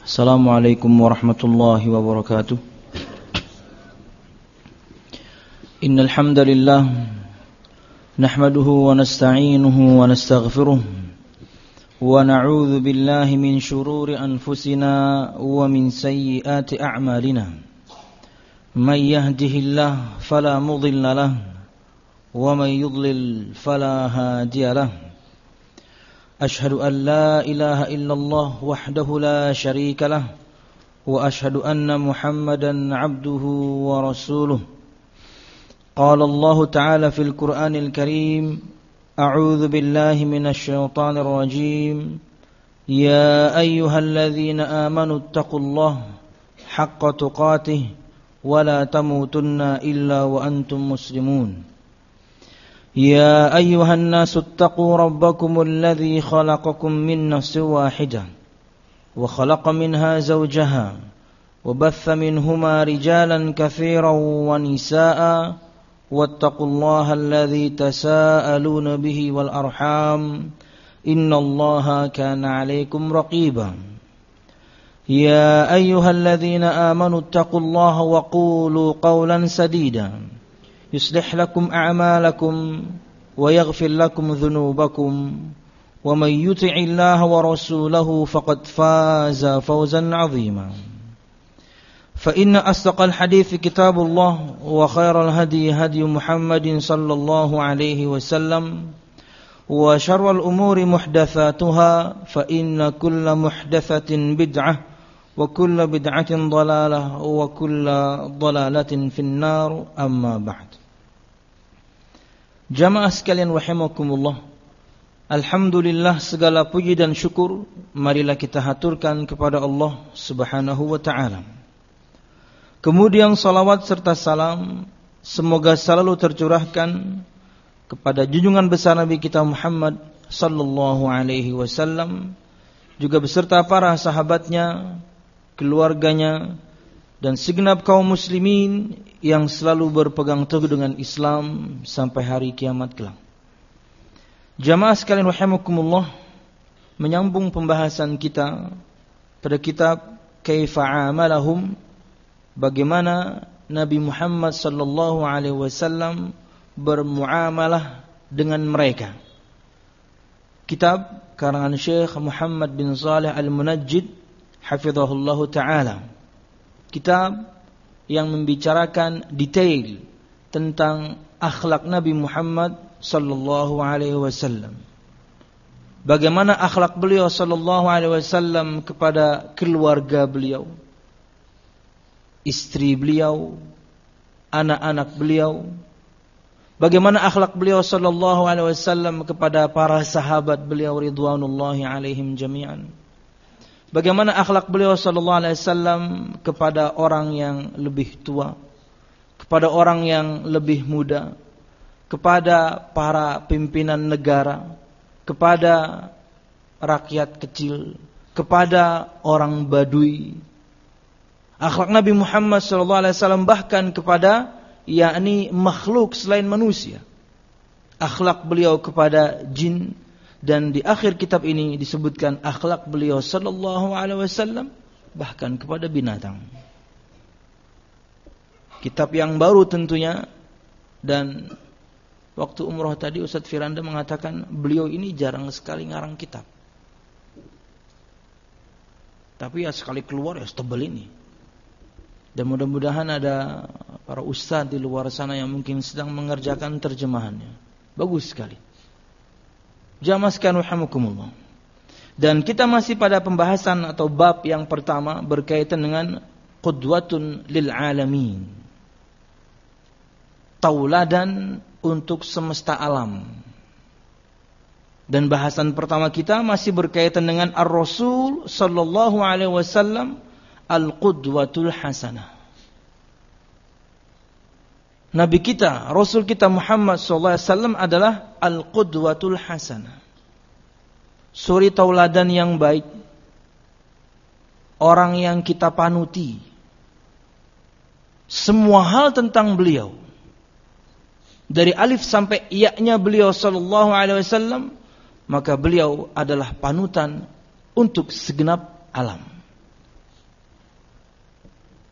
Assalamualaikum warahmatullahi wabarakatuh. Innal hamdalillah nahmaduhu wa nasta'inuhu wa nastaghfiruh wa na'udzu billahi min shururi anfusina wa min sayyiati a'malina. May yahdihillahu fala mudilla lahu wa may yudlil fala hadiya lahu. أشهد أن لا إله إلا الله وحده لا شريك له وأشهد أن محمدا عبده ورسوله. قال الله تعالى في القرآن الكريم أعوذ بالله من الشيطان الرجيم يا أيها الذين آمنوا اتقوا الله حق تقاته ولا تموتن إلا وأنتم مسلمون. يا أيها الناس اتقوا ربكم الذي خلقكم من نفس واحدة وخلق منها زوجها وبث منهما رجالا كثيرا ونساء واتقوا الله الذي تساءلون به والأرحام إن الله كان عليكم رقيبا. يا أيها الذين آمنوا اتقوا الله وقولوا قولا سديدا يصلح لكم أعمالكم ويغفر لكم ذنوبكم ومن يطع الله ورسوله فقد فاز فوزا عظيما. فإن أصدق الحديث كتاب الله وخير الهدي هدي محمد صلى الله عليه وسلم وشر الأمور محدثاتها فإن كل محدثة بدعة وكل بدعة ضلالة وكل ضلالة في النار أما بعد. Jamaah sekalian rahimakumullah, alhamdulillah segala puji dan syukur marilah kita haturkan kepada Allah Subhanahu wa taala. Kemudian salawat serta salam semoga selalu tercurahkan kepada junjungan besar Nabi kita Muhammad sallallahu alaihi wasallam, juga beserta para sahabatnya, keluarganya, dan segenap kaum muslimin yang selalu berpegang teguh dengan Islam sampai hari kiamat kelak. Jamaah sekalian rahimakumullah, menyambung pembahasan kita pada kitab Kaifa Amalahum, bagaimana Nabi Muhammad sallallahu alaihi wasallam bermuamalah dengan mereka. Kitab karangan Syekh Muhammad bin Shalih Al-Munajjid hafizahullahu taala. Kitab yang membicarakan detail tentang akhlak Nabi Muhammad sallallahu alaihi wasallam. Bagaimana akhlak beliau sallallahu alaihi wasallam kepada keluarga beliau, istri beliau, anak-anak beliau. Bagaimana akhlak beliau sallallahu alaihi wasallam kepada para sahabat beliau ridwanullahi alaihim jami'an. Bagaimana akhlak beliau sallallahu alaihi wasallam kepada orang yang lebih tua, kepada orang yang lebih muda, kepada para pimpinan negara, kepada rakyat kecil, kepada orang Badui. Akhlak Nabi Muhammad sallallahu alaihi wasallam bahkan kepada yakni makhluk selain manusia. Akhlak beliau kepada jin. Dan di akhir kitab ini disebutkan akhlak beliau sallallahu alaihi wasallam bahkan kepada binatang. Kitab yang baru tentunya, dan waktu umrah tadi Ustaz Firanda mengatakan beliau ini jarang sekali ngarang kitab. Tapi ya sekali keluar ya setebal ini. Dan mudah-mudahan ada para ustaz di luar sana yang mungkin sedang mengerjakan terjemahannya. Bagus sekali. Jamaah sekalian rahimakumullah. Dan kita masih pada pembahasan atau bab yang pertama berkaitan dengan qudwatun lil alamin. Tauladan untuk semesta alam. Dan bahasan pertama kita masih berkaitan dengan Ar-Rasul sallallahu alaihi wasallam al-qudwatul hasanah. Nabi kita, Rasul kita Muhammad SAW adalah Al-Qudwatul Hasanah, suri tauladan yang baik, orang yang kita panuti. Semua hal tentang beliau, dari alif sampai iya-nya beliau Sallallahu Alaihi Wasallam, maka beliau adalah panutan untuk segenap alam.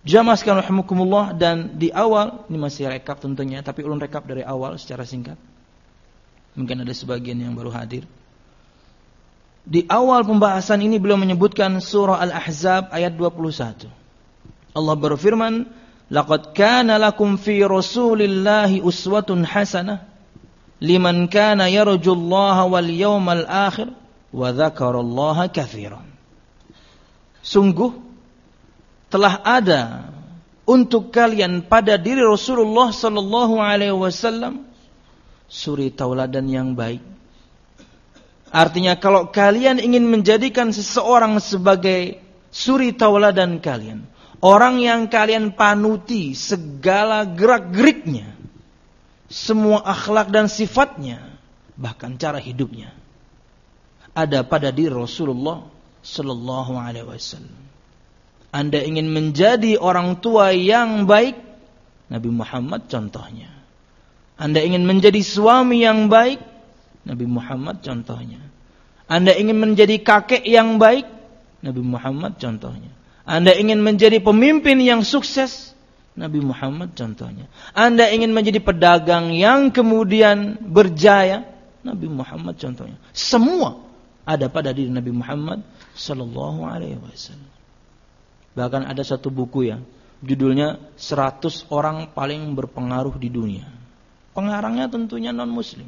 Jamaah sekalian rahimakumullah, dan di awal, ini masih rekap tentunya, tapi ulun rekap dari awal secara singkat. Mungkin ada sebagian yang baru hadir. Di awal pembahasan ini beliau menyebutkan surah Al-Ahzab ayat 21. Allah berfirman, "Laqad kana lakum fi Rasulillahi uswatun hasanah liman kana yarjullaha wal yawmal akhir wa dzakarallaha katsiran." Sungguh telah ada untuk kalian pada diri Rasulullah sallallahu alaihi wasallam suri tauladan yang baik. Artinya kalau kalian ingin menjadikan seseorang sebagai suri tauladan kalian, orang yang kalian panuti segala gerak-geriknya, semua akhlak dan sifatnya, bahkan cara hidupnya, ada pada diri Rasulullah sallallahu alaihi wasallam. Anda ingin menjadi orang tua yang baik, Nabi Muhammad contohnya. Anda ingin menjadi suami yang baik, Nabi Muhammad contohnya. Anda ingin menjadi kakek yang baik, Nabi Muhammad contohnya. Anda ingin menjadi pemimpin yang sukses, Nabi Muhammad contohnya. Anda ingin menjadi pedagang yang kemudian berjaya, Nabi Muhammad contohnya. Semua ada pada diri Nabi Muhammad sallallahu alaihi wasallam. Bahkan ada satu buku ya, judulnya 100 orang paling berpengaruh di dunia. Pengarangnya tentunya non-muslim.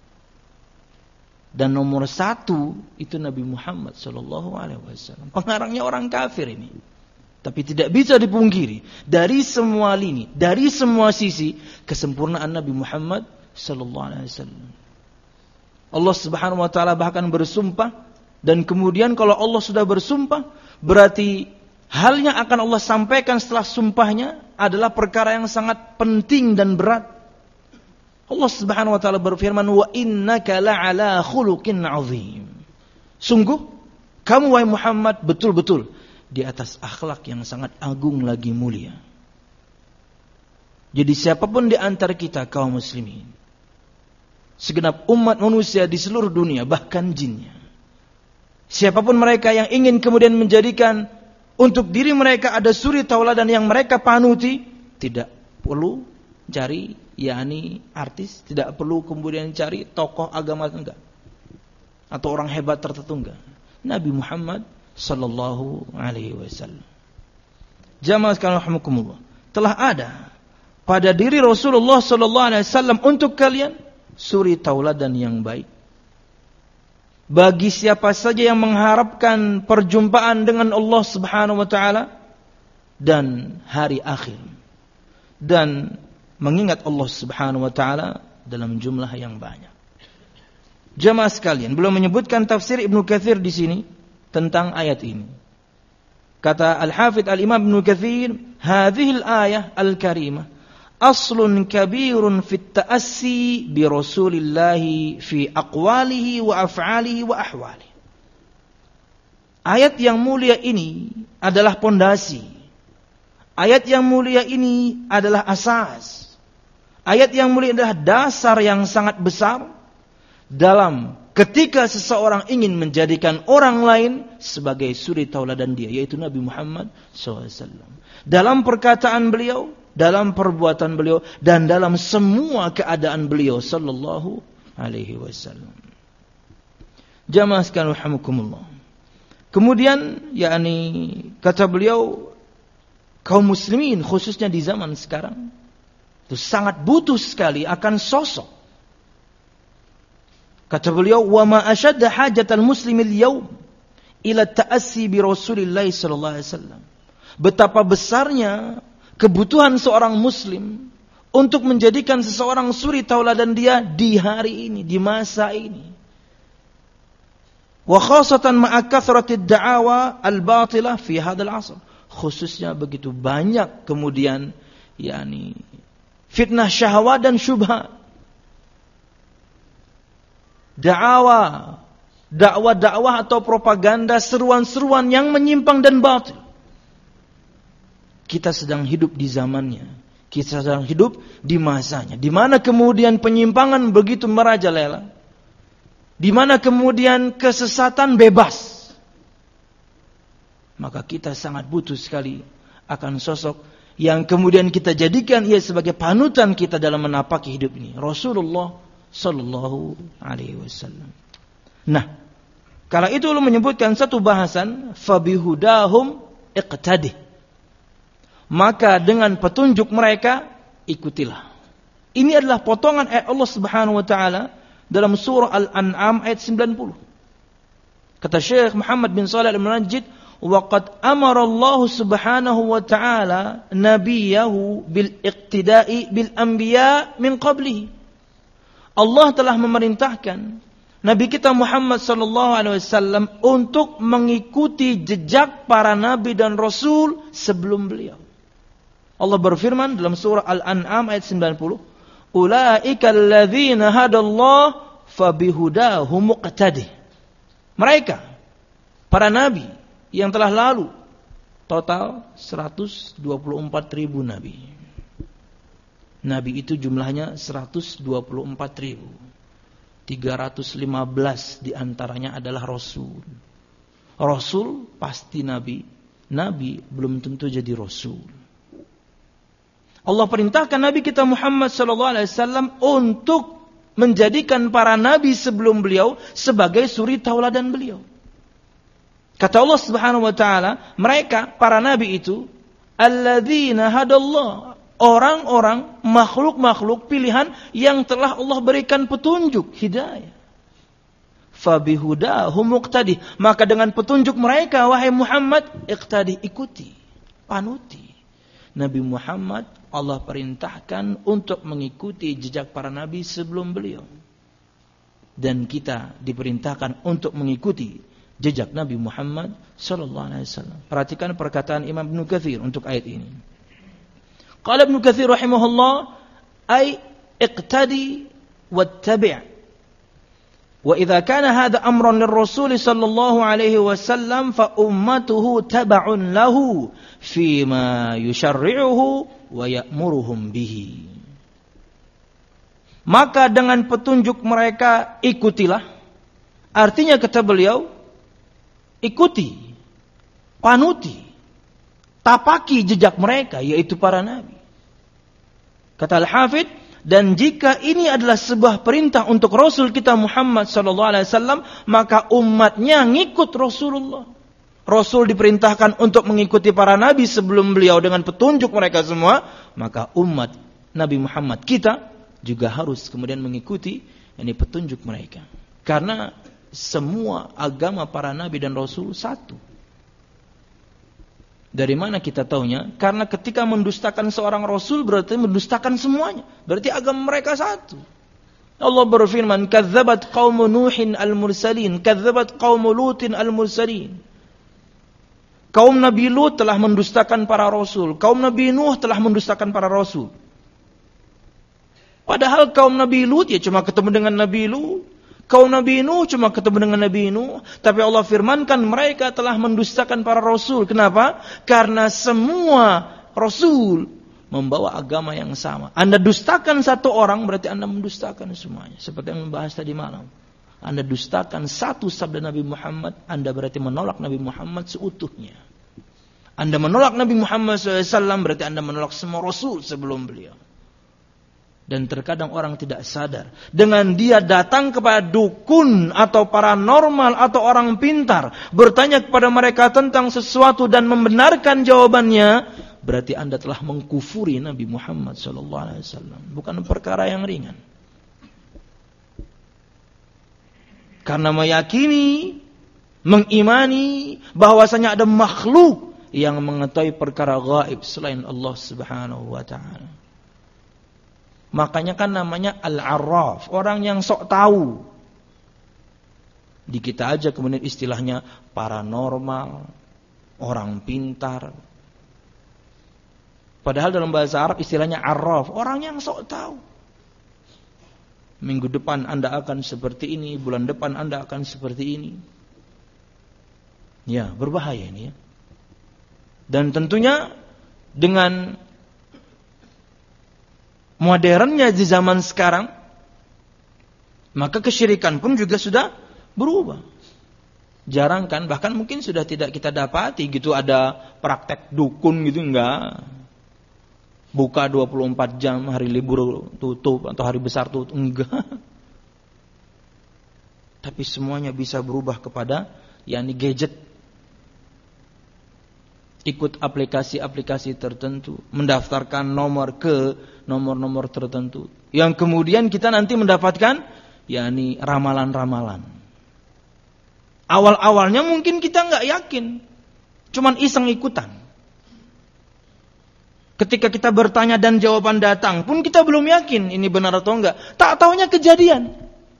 Dan nomor 1 itu Nabi Muhammad sallallahu alaihi wasallam. Pengarangnya orang kafir ini. Tapi tidak bisa dipungkiri, dari semua lini, dari semua sisi, kesempurnaan Nabi Muhammad sallallahu alaihi wasallam. Allah Subhanahu wa taala bahkan bersumpah, dan kemudian kalau Allah sudah bersumpah, berarti hal yang akan Allah sampaikan setelah sumpahnya adalah perkara yang sangat penting dan berat. Allah Subhanahu wa taala berfirman, "Wa innaka la'ala khuluqin 'azim." Sungguh kamu wahai Muhammad betul-betul di atas akhlak yang sangat agung lagi mulia. Jadi siapapun di antara kita kaum muslimin, segenap umat manusia di seluruh dunia, bahkan jinnya, siapapun mereka yang ingin kemudian menjadikan untuk diri mereka ada suri tauladan yang mereka panuti, tidak perlu cari artis, tidak perlu kemudian cari tokoh agama enggak, atau orang hebat tertentu enggak. Nabi Muhammad sallallahu alaihi wasallam. Jamaah sekalian rahimakumullah, telah ada pada diri Rasulullah sallallahu alaihi wasallam untuk kalian suri tauladan yang baik. Bagi siapa saja yang mengharapkan perjumpaan dengan Allah Subhanahu wa taala dan hari akhir, dan mengingat Allah Subhanahu wa taala dalam jumlah yang banyak. Jamaah sekalian, belum menyebutkan tafsir Ibnu Katsir di sini tentang ayat ini. Kata Al-Hafidz Al-Imam Ibnu Katsir, "Hadhihi al-ayah al-karimah aslun kabirun fit ta'assi bi Rasulillah fi aqwalihi wa af'alihi wa ahwalihi." Ayat yang mulia ini adalah pondasi. Ayat yang mulia ini adalah asas. Ayat yang mulia adalah dasar yang sangat besar dalam ketika seseorang ingin menjadikan orang lain sebagai suri tauladan dia, yaitu Nabi Muhammad SAW. Dalam perkataan beliau, dalam perbuatan beliau, dan dalam semua keadaan beliau sallallahu alaihi wasallam. Jamaah sekalian rahimakumullah. Kemudian kata beliau, kaum muslimin khususnya di zaman sekarang itu sangat butuh sekali akan sosok. Kata beliau, "Wa ma ashadda hajatal muslimil yaum ila ta'assi bi Rasulillah sallallahu alaihi wasallam." Betapa besarnya kebutuhan seorang muslim untuk menjadikan seseorang suri tauladan dia di hari ini, di masa ini. Wa khasatan ma'a kathratid da'awa al-batilah fi hadzal 'asr. Khususnya begitu banyak kemudian fitnah syahwat dan syubhat. Dakwah atau propaganda, seruan-seruan yang menyimpang dan batil. Kita sedang hidup di zamannya. Kita sedang hidup di masanya. Di mana kemudian penyimpangan begitu merajalela. Di mana kemudian kesesatan bebas. Maka kita sangat butuh sekali akan sosok yang kemudian kita jadikan ia sebagai panutan kita dalam menapaki hidup ini, Rasulullah sallallahu alaihi wasallam. Nah, kala itu Allah menyebutkan satu bahasan, fabihudahum iqtadih. Maka dengan petunjuk mereka ikutilah. Ini adalah potongan ayat Allah Subhanahu wa taala dalam surah Al-An'am ayat 90. Kata Syekh Muhammad bin Shalih Al-Munajjid, wa qad amara Allah Subhanahu wa taala nabiyahu bil iqtida'i bil anbiya min qablihi. Allah telah memerintahkan Nabi kita Muhammad sallallahu alaihi wasallam untuk mengikuti jejak para nabi dan rasul sebelum beliau. Allah berfirman dalam surah Al-An'am ayat 90, "Ulaika alladzina hadallahu fabihudahu muqtadih." Mereka para nabi yang telah lalu, total 124.000 nabi. Nabi itu jumlahnya 124.000. 315 diantaranya adalah Rasul. Rasul pasti Nabi. Nabi belum tentu jadi Rasul. Allah perintahkan Nabi kita Muhammad SAW untuk menjadikan para Nabi sebelum beliau sebagai suri tauladan beliau. Kata Allah Subhanahu wa taala, mereka para Nabi itu alladzina hadallah, orang-orang, makhluk-makhluk pilihan yang telah Allah berikan petunjuk, hidayah. Fabihudahum muqtadi. Maka dengan petunjuk mereka, wahai Muhammad, iqtadi, ikuti, panuti. Nabi Muhammad Allah perintahkan untuk mengikuti jejak para nabi sebelum beliau. Dan kita diperintahkan untuk mengikuti jejak Nabi Muhammad sallallahu alaihi wasallam. Perhatikan perkataan Imam Ibnu Katsir untuk ayat ini. Qala Ibnu Katsir rahimahullah, ay iqtadi wattabi'. Wa idza kana hadha amran lirrasul sallallahu alaihi wasallam fa ummatuhu tab'un lahu fima yusharri'uhu wa ya'muruhum bihi. Maka dengan petunjuk mereka ikutilah. Artinya kata beliau, ikuti, panuti, tapaki jejak mereka, yaitu para nabi. Kata Al-Hafidh, dan jika ini adalah sebuah perintah untuk Rasul kita Muhammad SAW, maka umatnya ngikut Rasulullah. Rasul diperintahkan untuk mengikuti para nabi sebelum beliau dengan petunjuk mereka semua, maka umat Nabi Muhammad kita juga harus kemudian mengikuti ini petunjuk mereka. Karena semua agama para nabi dan rasul satu. Dari mana kita taunya? Karena ketika mendustakan seorang rasul berarti mendustakan semuanya. Berarti agama mereka satu. Allah berfirman, "Kadzabat qaum Nuhin al-mursalin, kadzabat qaum Lutin al-mursalin." Kaum Nabi Lut telah mendustakan para rasul, kaum Nabi Nuh telah mendustakan para rasul. Padahal kaum Nabi Lut ya cuma ketemu dengan Nabi Lut. Kaum Nabi Nuh cuma ketemu dengan Nabi Nuh. Tapi Allah firmankan mereka telah mendustakan para rasul. Kenapa? Karena semua rasul membawa agama yang sama. Anda dustakan satu orang berarti Anda mendustakan semuanya. Seperti yang membahas tadi malam. Anda dustakan satu sabda Nabi Muhammad, Anda berarti menolak Nabi Muhammad seutuhnya. Anda menolak Nabi Muhammad SAW berarti Anda menolak semua rasul sebelum beliau. Dan terkadang orang tidak sadar. Dengan dia datang kepada dukun atau paranormal atau orang pintar, bertanya kepada mereka tentang sesuatu dan membenarkan jawabannya, berarti Anda telah mengkufuri Nabi Muhammad SAW. Bukan perkara yang ringan. Karena meyakini, mengimani bahwasanya ada makhluk yang mengetahui perkara gaib selain Allah Subhanahu wa taala. Makanya kan namanya al-arraf, orang yang sok tahu. Di kita aja kemudian istilahnya paranormal, orang pintar. Padahal dalam bahasa Arab istilahnya arraf, orang yang sok tahu. Minggu depan Anda akan seperti ini, bulan depan Anda akan seperti ini. Ya, berbahaya ini ya. Dan tentunya dengan modernnya di zaman sekarang, maka kesyirikan pun juga sudah berubah. Jarang kan, bahkan mungkin sudah tidak kita dapati gitu ada praktek dukun gitu, enggak. Buka 24 jam, hari libur tutup atau hari besar tutup, enggak. Tapi semuanya bisa berubah kepada yakni gadget. Ikut aplikasi-aplikasi tertentu, mendaftarkan nomor ke nomor-nomor tertentu. Yang kemudian kita nanti mendapatkan yakni ramalan-ramalan. Awal-awalnya mungkin kita enggak yakin, cuman iseng ikutan. Ketika kita bertanya dan jawaban datang pun kita belum yakin ini benar atau enggak. Tak taunya kejadian.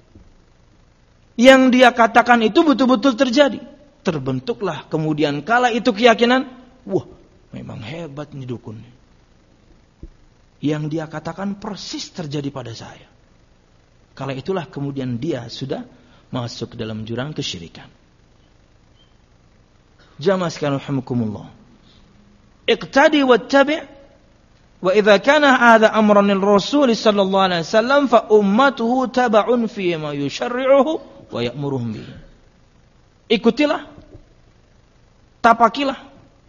Yang dia katakan itu betul-betul terjadi. Terbentuklah kemudian kala itu keyakinan, wah, memang hebat nih dukun. Yang dia katakan persis terjadi pada saya. Kala itulah kemudian dia sudah masuk ke dalam jurang kesyirikan. Jamaah sekalian rahimakumullah. Iqtadi wattabi' wa idza kana hadha amran lir-rasul sallallahu alaihi wasallam fa ummatuhu tab'un fi ma yusyarri'uhu wa ya'muruhum bihi. Ikutilah, tapakilah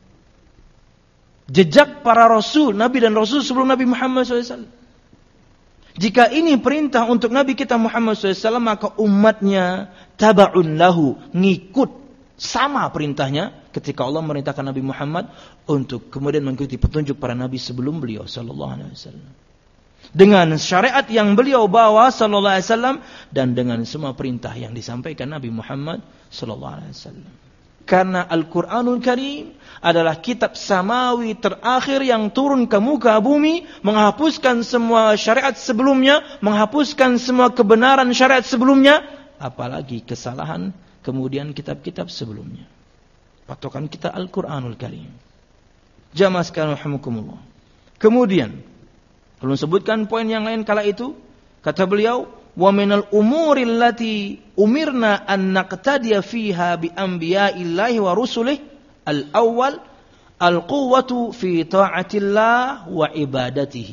jejak para rasul, nabi dan rasul sebelum Nabi Muhammad SAW. Jika ini perintah untuk Nabi kita Muhammad SAW, maka umatnya taba'un lahu, ngikut sama perintahnya ketika Allah merintahkan Nabi Muhammad untuk kemudian mengikuti petunjuk para nabi sebelum beliau sallallahu alaihi wasallam. Dengan syariat yang beliau bawa sallallahu alaihi wasallam dan dengan semua perintah yang disampaikan Nabi Muhammad sallallahu alaihi wasallam. Karena Al-Qur'anul Karim adalah kitab samawi terakhir yang turun ke muka bumi, menghapuskan semua syariat sebelumnya, menghapuskan semua kebenaran syariat sebelumnya, apalagi kesalahan kemudian kitab-kitab sebelumnya. Patokan kita Al-Qur'anul Karim. Jamaah sekalian rahimakumullah. Kemudian belum sebutkan poin yang lain kala itu, kata beliau, wa minal umuri allati umirna an naqtadiya fiha bi anbiya'illahi wa rusulih al-awwal al-quwwatu fi ta'atillah wa ibadatihi.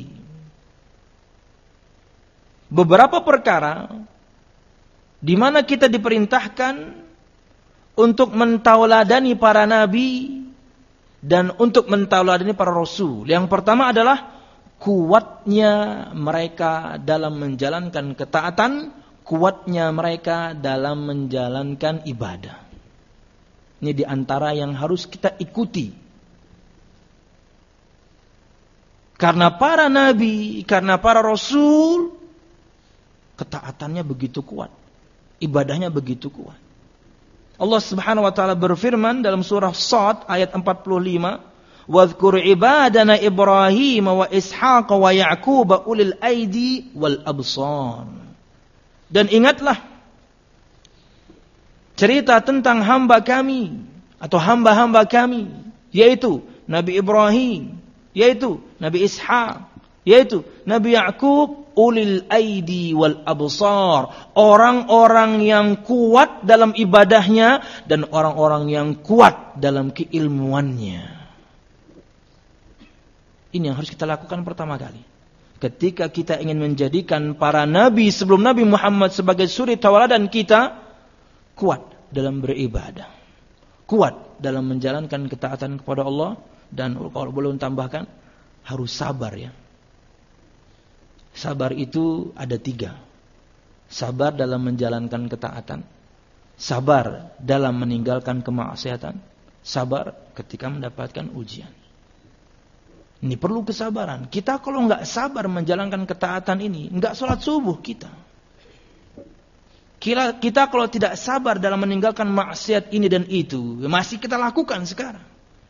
Beberapa perkara di mana kita diperintahkan untuk mentauladani para nabi dan untuk mentauladani para rasul. Yang pertama adalah kuatnya mereka dalam menjalankan ketaatan, kuatnya mereka dalam menjalankan ibadah. Ini di antara yang harus kita ikuti. Karena para nabi, karena para rasul, ketaatannya begitu kuat, ibadahnya begitu kuat. Allah Subhanahu wa taala berfirman dalam surah Shad ayat 45, "Wadhkur ibadana Ibrahim wa Ishaq wa Ya'qub ulil aidi wal absar." Dan ingatlah cerita tentang hamba kami atau hamba-hamba kami, yaitu Nabi Ibrahim, yaitu Nabi Ishaq, yaitu Nabi Ya'qub, ulil aidi wal absar, orang-orang yang kuat dalam ibadahnya dan orang-orang yang kuat dalam keilmuannya. Ini yang harus kita lakukan pertama kali. Ketika kita ingin menjadikan para nabi sebelum Nabi Muhammad sebagai suri tauladan kita, kuat dalam beribadah, kuat dalam menjalankan ketaatan kepada Allah, dan kalau boleh tambahkan, harus sabar ya. Sabar itu ada 3. Sabar dalam menjalankan ketaatan, sabar dalam meninggalkan kemaksiatan, sabar ketika mendapatkan ujian. Ini perlu kesabaran. Kita kalau nggak sabar menjalankan ketaatan ini, nggak sholat subuh kita. Kita kalau tidak sabar dalam meninggalkan maksiat ini dan itu, masih kita lakukan sekarang.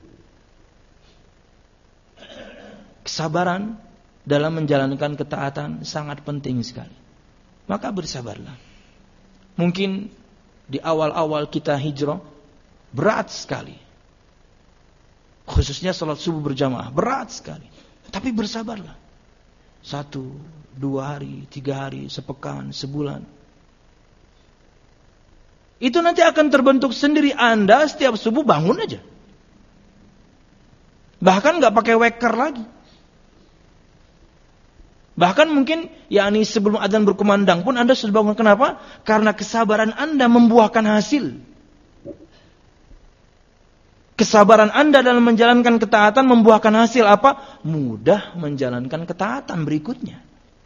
Kesabaran dalam menjalankan ketaatan sangat penting sekali. Maka bersabarlah. Mungkin di awal-awal kita hijrah berat sekali. Khususnya salat subuh berjamaah berat sekali. Tapi bersabarlah. 1, 2 hari, 3 hari, sepekan, sebulan. Itu nanti akan terbentuk sendiri. Anda setiap subuh bangun aja. Bahkan gak pakai weker lagi. Bahkan mungkin yakni sebelum adzan berkumandang pun Anda sudah bangun. Kenapa? Karena kesabaran Anda membuahkan hasil. Kesabaran Anda dalam menjalankan ketaatan membuahkan hasil apa? Mudah menjalankan ketaatan berikutnya.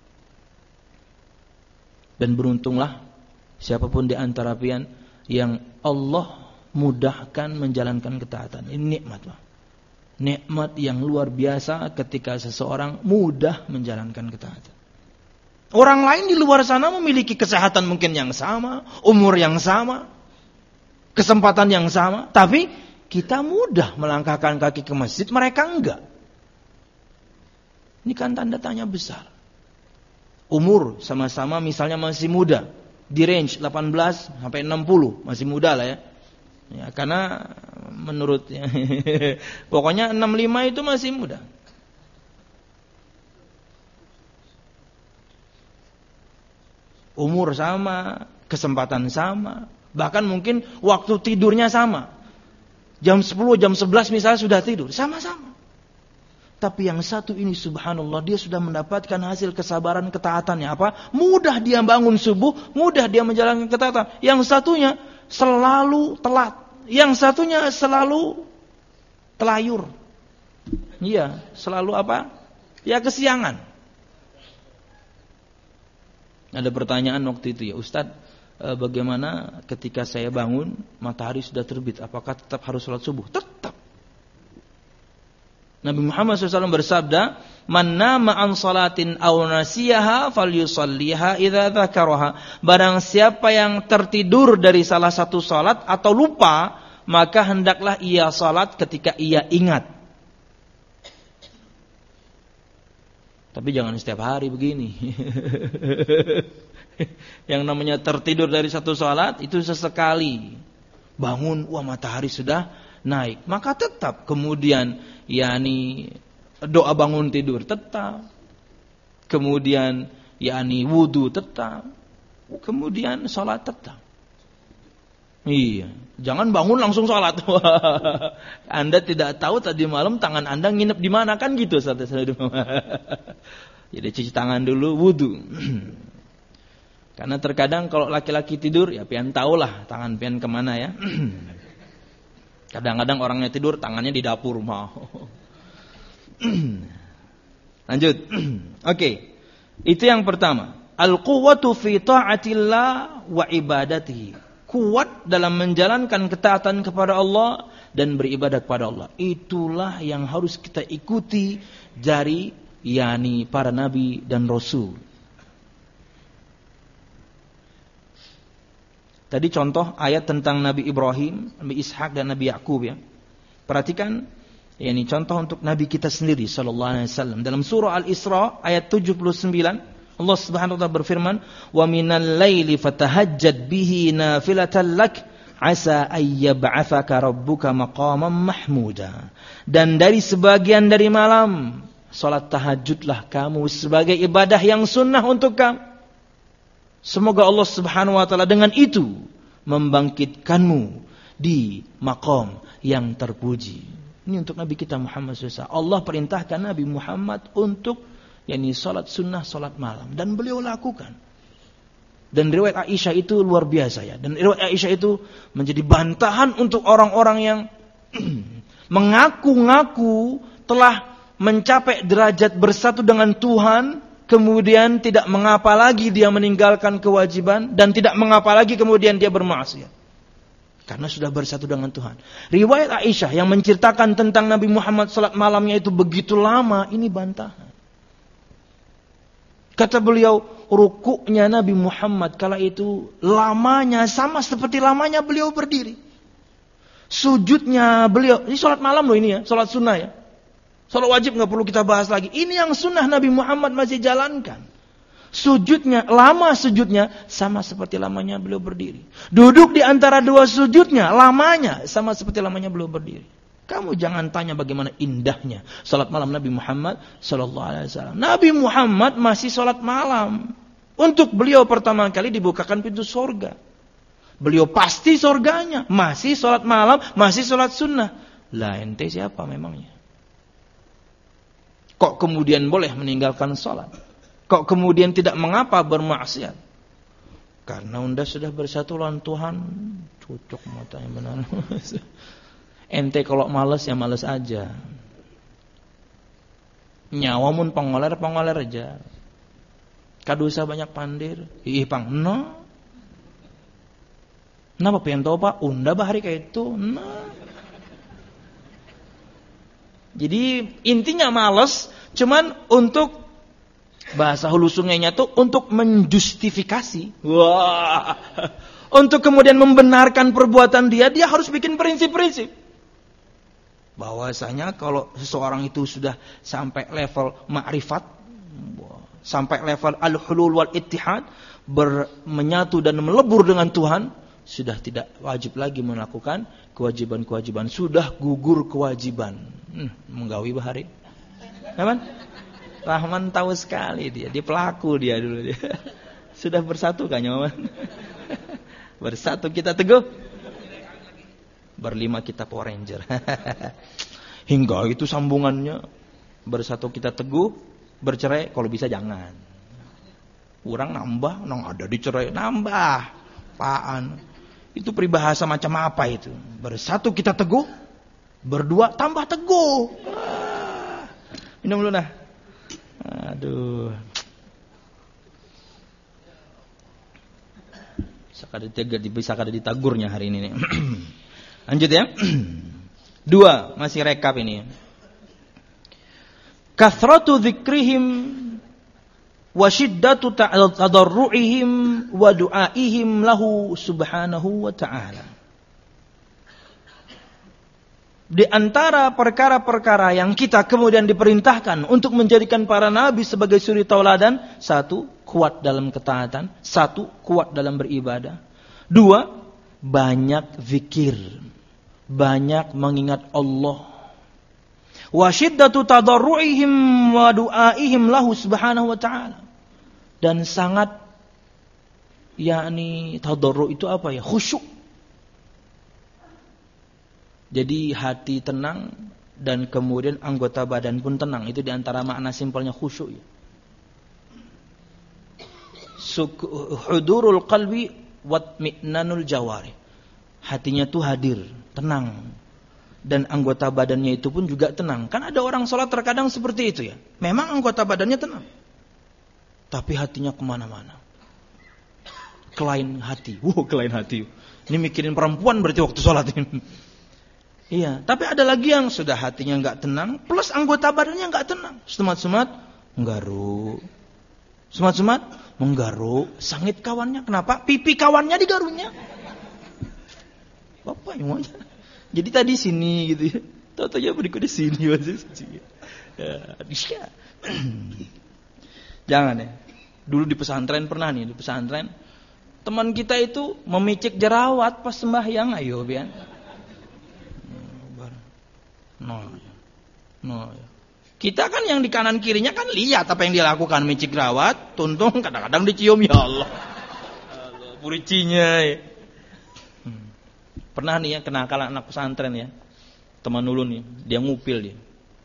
Dan beruntunglah siapapun di antara pian yang Allah mudahkan menjalankan ketaatan. Ini nikmat, Pak. Nikmat yang luar biasa ketika seseorang mudah menjalankan ketaatan. Orang lain di luar sana memiliki kesehatan mungkin yang sama, umur yang sama, kesempatan yang sama, tapi kita mudah melangkahkan kaki ke masjid, mereka enggak. Ini kan tanda tanya besar. Umur sama-sama misalnya masih muda, di range 18 sampai 60, masih muda lah ya. Ya, karena menurut pokoknya 65 itu masih muda. Umur sama, kesempatan sama, bahkan mungkin waktu tidurnya sama. Jam 10, jam 11 misalnya sudah tidur, sama-sama. Tapi yang satu ini subhanallah, dia sudah mendapatkan hasil kesabaran ketaatannya apa? Mudah dia bangun subuh, mudah dia menjalankan ketaatan. Yang satunya selalu telat, yang satunya selalu telayur. Iya, selalu apa? Ya kesiangan. Ada pertanyaan waktu itu ya, Ustadz, bagaimana ketika saya bangun matahari sudah terbit, apakah tetap harus sholat subuh? Tetap. Nabi Muhammad SAW bersabda, "Man nama an salatin aw nasiyaha falyusalliha idza dzakaraha." Barang siapa yang tertidur dari salah satu salat atau lupa, maka hendaklah ia salat ketika ia ingat. Tapi jangan setiap hari begini. Yang namanya tertidur dari satu salat itu sesekali. Bangun, wah matahari sudah naik, maka tetap kemudian yakni doa bangun tidur tetap, kemudian yakni wudu tetap, kemudian salat tetap. Iya, jangan bangun langsung salat. Anda tidak tahu tadi malam tangan Anda nginep di mana, kan gitu saudara-saudara. Jadi cuci tangan dulu, wudu. Karena terkadang kalau laki-laki tidur ya pian tahulah tangan pian kemana ya. Kadang-kadang orangnya tidur tangannya di dapur mau. Lanjut. Oke. Itu yang pertama. Al-quwwatu fi ta'atillah wa ibadatihi. Kuat dalam menjalankan ketaatan kepada Allah dan beribadah kepada Allah. Itulah yang harus kita ikuti dari yakni para nabi dan rasul. Tadi contoh ayat tentang Nabi Ibrahim, Nabi Ishak dan Nabi Yakub ya. Perhatikan, ini contoh untuk Nabi kita sendiri sallallahu alaihi wasallam. Dalam surah Al-Isra ayat 79, Allah Subhanahu wa taala berfirman, "Wa minal laili fatahajjad bihi nafilatan lak asa ayyab'atsaka rabbuka maqaman mahmuda." Dan dari sebagian dari malam, salat tahajudlah kamu sebagai ibadah yang sunnah untuk kamu. Semoga Allah Subhanahu wa taala dengan itu membangkitkanmu di maqam yang terpuji. Ini untuk Nabi kita Muhammad SAW. Allah perintahkan Nabi Muhammad untuk yakni salat sunnah, salat malam, dan beliau lakukan. Dan riwayat Aisyah itu luar biasa ya. Dan riwayat Aisyah itu menjadi bantahan untuk orang-orang yang mengaku-ngaku telah mencapai derajat bersatu dengan Tuhan, kemudian tidak mengapa lagi dia meninggalkan kewajiban, dan tidak mengapa lagi kemudian dia bermaksiat. Karena sudah bersatu dengan Tuhan. Riwayat Aisyah yang menceritakan tentang Nabi Muhammad salat malamnya itu begitu lama, ini bantahan. Kata beliau, rukuknya Nabi Muhammad kala itu lamanya sama seperti lamanya beliau berdiri. Sujudnya beliau, ini salat malam loh ini ya, salat sunnah ya. Salat wajib nggak perlu kita bahas lagi. Ini yang sunnah Nabi Muhammad masih jalankan. Sujudnya, lama sujudnya sama seperti lamanya beliau berdiri. Duduk di antara dua sujudnya, lamanya sama seperti lamanya beliau berdiri. Kamu jangan tanya bagaimana indahnya salat malam Nabi Muhammad sallallahu alaihi wasallam. Nabi Muhammad masih salat malam. Untuk beliau pertama kali dibukakan pintu surga. Beliau pasti surganya, masih salat malam, masih salat sunnah. Lah ente siapa memangnya? Kok kemudian boleh meninggalkan salat? Kok kemudian tidak mengapa bermaksiat? Karena Anda sudah bersatu dengan Tuhan. Cucuk matanya benar. Ente kalau males ya males aja. Nyawa mun pengoler aja. Kadosa banyak pandir. Ih pang, no. Kenapa pengen tahu Pak? Unda bahari kayak itu. No. Jadi intinya males, cuman untuk bahasa hulu sungainya tuh untuk menjustifikasi. Wah. Untuk kemudian membenarkan perbuatan dia harus bikin prinsip-prinsip. Bahwasanya kalau seseorang itu sudah sampai level ma'rifat, sampai level al-hulul wal ittihad, menyatu dan melebur dengan Tuhan, sudah tidak wajib lagi melakukan kewajiban-kewajiban, sudah gugur kewajiban. Menggawi bahari. Aman? Rahman tahu sekali dia pelaku dia dulu dia. Sudah bersatu kan nyaman? Bersatu kita teguh. Berlima kita Power Ranger. Hingga itu sambungannya. Bersatu kita teguh, bercerai kalau bisa jangan. Kurang nambah, nang ada dicerai nambah. Apaan? Itu peribahasa macam apa itu? Bersatu kita teguh, berdua tambah teguh. Minum dulu nah. Aduh. Bisa kada ditagurnya hari ini nih. Lanjut ya. 2, masih rekap ini. Kathratu dzikrihim wa syiddatu tadarru'ihim wa du'aihim lahu subhanahu wa ta'ala. Di antara perkara-perkara yang kita kemudian diperintahkan untuk menjadikan para nabi sebagai suri tauladan, 1, kuat dalam ketaatan, 1, kuat dalam beribadah, 2, banyak zikir, banyak mengingat Allah. Wa syiddatu tadarru'ihim wa du'aihim lahu subhanahu wa ta'ala. Dan sangat tadarru' itu apa ya? Khusyuk. Jadi hati tenang dan kemudian anggota badan pun tenang. Itu diantara makna simpelnya khusyuk. Hudurul qalbi watmi'nanul jawari. Hatinya tuh hadir, tenang. Dan anggota badannya itu pun juga tenang. Kan ada orang sholat terkadang seperti itu ya. Memang anggota badannya tenang. Tapi hatinya kemana-mana. Kelain hati. Kelain hati. Ini mikirin perempuan berarti waktu sholat ini. Iya, tapi ada lagi yang sudah hatinya enggak tenang, plus anggota badannya enggak tenang. Semat-semat menggaru. Semat-semat menggaru. Sangit kawannya. Kenapa? Pipi kawannya digarunya. Bapak yang mana? Jadi tadi sini gitu ya. Tahu-tahu ya berikutnya sini. Ya. Jangan ya. Dulu di pesantren pernah nih. Di pesantren. Teman kita itu memicik jerawat pas sembahyang. Ayo biar. No. Kita kan yang di kanan kirinya kan lihat apa yang dia lakukan, micik jerawat, tuntung kadang-kadang dicium, ya Allah. Puricinya ya. Pernah nih ya kenakalan anak pesantren ya. Teman ulun nih, dia ngupil dia.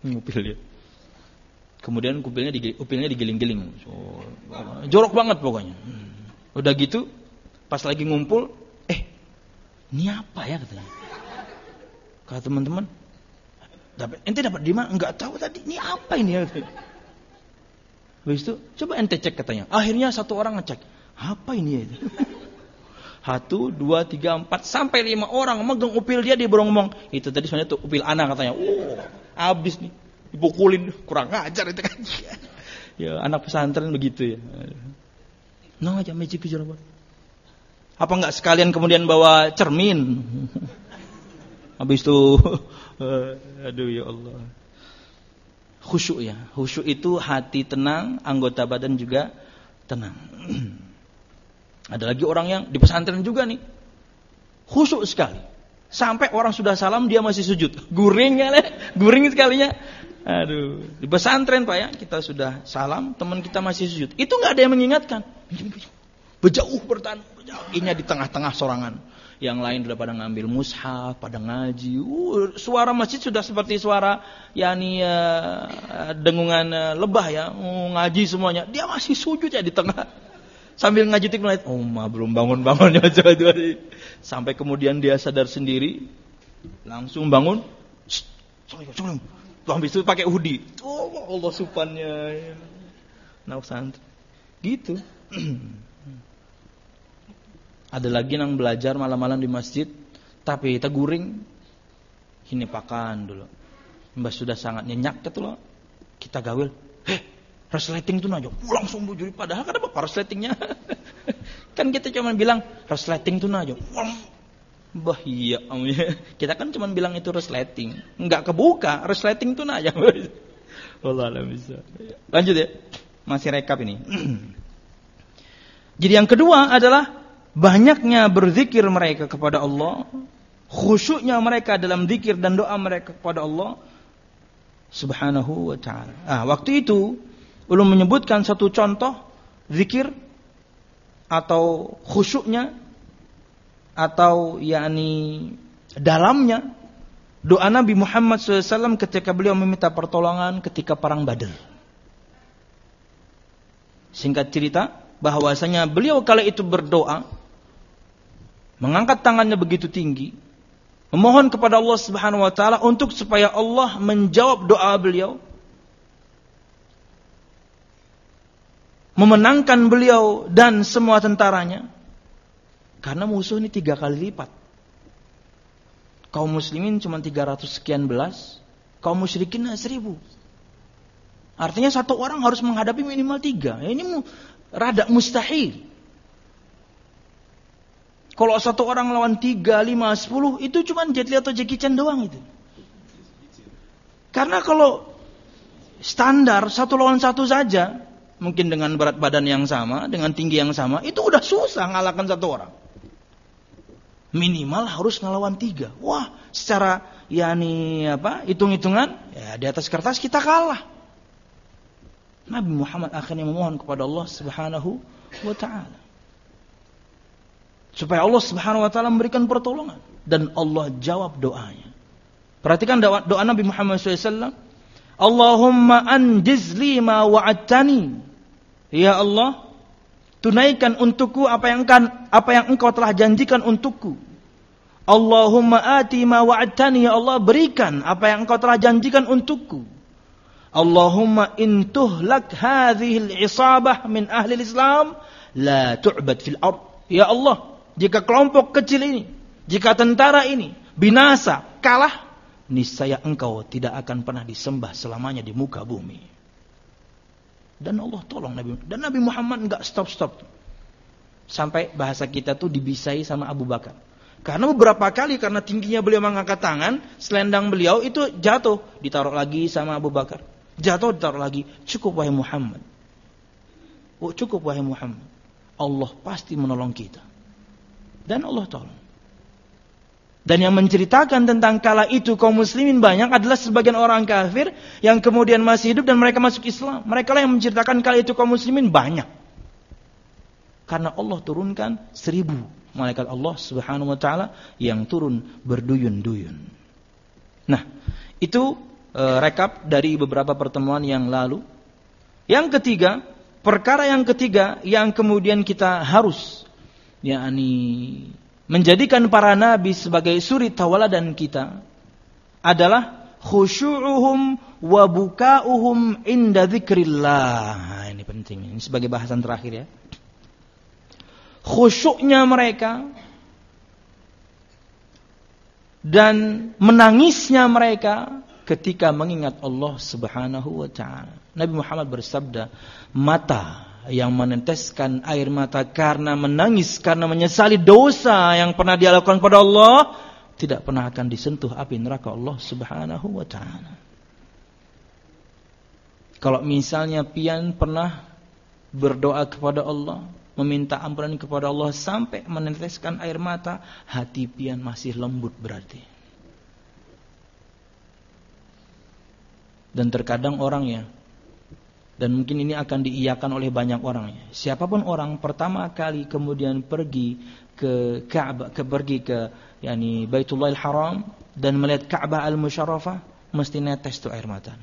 Kemudian upilnya digiling-giling. Jorok banget pokoknya. Udah gitu pas lagi ngumpul, ini apa ya katanya. Kata teman-teman, ente dapat di mana? Enggak tahu tadi. Ini apa ini? Habis itu coba ente cek katanya. Akhirnya satu orang ngecek. Apa ini ya? 1, 2, 3, 4 sampai 5 orang megang upil dia baru ngomong. Itu tadi sebenarnya tuh upil anak katanya. Habis nih. Dipukulin. Kurang ajar itu kan. Ya anak pesantren begitu ya. Aja magic jerawat. Apa enggak sekalian kemudian bawa cermin? Habis itu aduh ya Allah. Khusyuk ya. Khusyuk itu hati tenang, anggota badan juga tenang. Ada lagi orang yang di pesantren juga nih. Khusyuk sekali. Sampai orang sudah salam dia masih sujud. Guring sekalinya. Aduh, di pesantren Pak ya, kita sudah salam, teman kita masih sujud. Itu enggak ada yang mengingatkan. Berjauh bertahan. Ini di tengah-tengah sorangan. Yang lain sudah pada ngambil mushaf, pada ngaji. Suara masjid sudah seperti suara dengungan lebah ya. Ngaji semuanya. Dia masih sujud ya di tengah. Sambil ngaji melihat, belum bangun-bangunnya aja. Sampai kemudian dia sadar sendiri. Langsung bangun. Assalamualaikum. Habis itu pakai hoodie. Oh Allah supannya. Nah santri. Gitu. Ada lagi yang belajar malam-malam di masjid, tapi kita guring. Ini pakan dulu. Mbak sudah sangat nyenyak gitu loh. Kita gawil. Resleting tuh aja. Langsung bujuri. Padahal kan apa resletingnya? Kan kita cuma bilang resleting tuh aja. Bah iya. Kita kan cuma bilang itu resleting. Enggak kebuka. Resleting tuh aja. Allah alam bisa. Lanjut ya. Masih rekap ini. Jadi yang kedua adalah banyaknya berzikir mereka kepada Allah. Khusyuknya mereka dalam zikir dan doa mereka kepada Allah Subhanahu wa ta'ala. Waktu itu ulun menyebutkan satu contoh zikir atau khusyuknya atau yakni dalamnya doa Nabi Muhammad SAW ketika beliau meminta pertolongan ketika perang Badar. Singkat cerita, bahwasanya beliau kala itu berdoa, mengangkat tangannya begitu tinggi, memohon kepada Allah Subhanahu wa taala untuk supaya Allah menjawab doa beliau, memenangkan beliau dan semua tentaranya. Karena musuh ini 3 kali lipat. Kaum muslimin cuma 300 sekian belas, kaum musyrikin 1000. Artinya satu orang harus menghadapi minimal 3. Ini rada mustahil. Kalau satu orang lawan 3, 5, 10 itu cuma Jet Li atau Jackie Chan doang itu. Karena kalau standar 1 lawan 1 saja, mungkin dengan berat badan yang sama, dengan tinggi yang sama, itu udah susah ngalahkan satu orang. Minimal harus ngelawan 3. Wah, secara hitung-hitungan, ya di atas kertas kita kalah. Nabi Muhammad akhirnya memohon kepada Allah Subhanahu wa ta'ala, supaya Allah Subhanahu wa ta'ala memberikan pertolongan. Dan Allah jawab doanya. Perhatikan doa Nabi Muhammad SAW. Allahumma anjiz li ma wa'adtani. Ya Allah, tunaikan untukku apa yang engkau telah janjikan untukku. Allahumma ati ma wa'adtani. Ya Allah, berikan apa yang engkau telah janjikan untukku. Allahumma intuhlak hadhil isabah min ahli Islam la tu'bad fil ard. Ya Allah, jika kelompok kecil ini, jika tentara ini binasa, kalah, niscaya engkau tidak akan pernah disembah selamanya di muka bumi. Dan Allah tolong Nabi. Dan Nabi Muhammad enggak stop-stop. Sampai bahasa kita tuh dibisai sama Abu Bakar. Karena beberapa kali karena tingginya beliau mengangkat tangan, selendang beliau itu jatuh, ditaruh lagi sama Abu Bakar. Jatuh, ditaruh lagi. Cukup wahai Muhammad. Cukup wahai Muhammad. Allah pasti menolong kita. Dan Allah tolong. Dan yang menceritakan tentang kala itu kaum muslimin banyak adalah sebagian orang kafir yang kemudian masih hidup dan mereka masuk Islam. Mereka lah yang menceritakan kala itu kaum muslimin banyak. Karena Allah turunkan 1000 malaikat Allah Subhanahu wa ta'ala yang turun berduyun-duyun. Nah, itu rekap dari beberapa pertemuan yang lalu. Yang ketiga, perkara yang ketiga yang kemudian kita harus menjadikan para nabi sebagai suri tauladan kita adalah khusyu'uhum wa buka'uhum inda dzikrillah. Ini penting. Ini sebagai bahasan terakhir ya. Khusyuknya mereka dan menangisnya mereka ketika mengingat Allah Subhanahu wa ta'ala. Nabi Muhammad bersabda, mata yang meneteskan air mata karena menangis, karena menyesali dosa yang pernah dia lakukan pada Allah, tidak pernah akan disentuh api neraka Allah Subhanahu wa ta'ala. Kalau misalnya pian pernah berdoa kepada Allah, meminta ampunan kepada Allah sampai meneteskan air mata, hati pian masih lembut berarti. Dan terkadang orangnya, dan mungkin ini akan diiyakan oleh banyak orang, siapapun orang pertama kali kemudian pergi ke Ka'bah, pergi ke Baitullahil Haram dan melihat Ka'bah al-Musyarrafah, mesti netes tuh air mata.